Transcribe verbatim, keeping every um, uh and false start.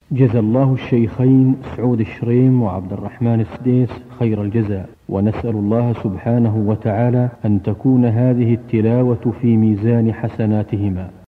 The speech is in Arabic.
جزى الله الشيخين سعود الشريم وعبد الرحمن السديس خير الجزاء، ونسأل الله سبحانه وتعالى أن تكون هذه التلاوة في ميزان حسناتهما.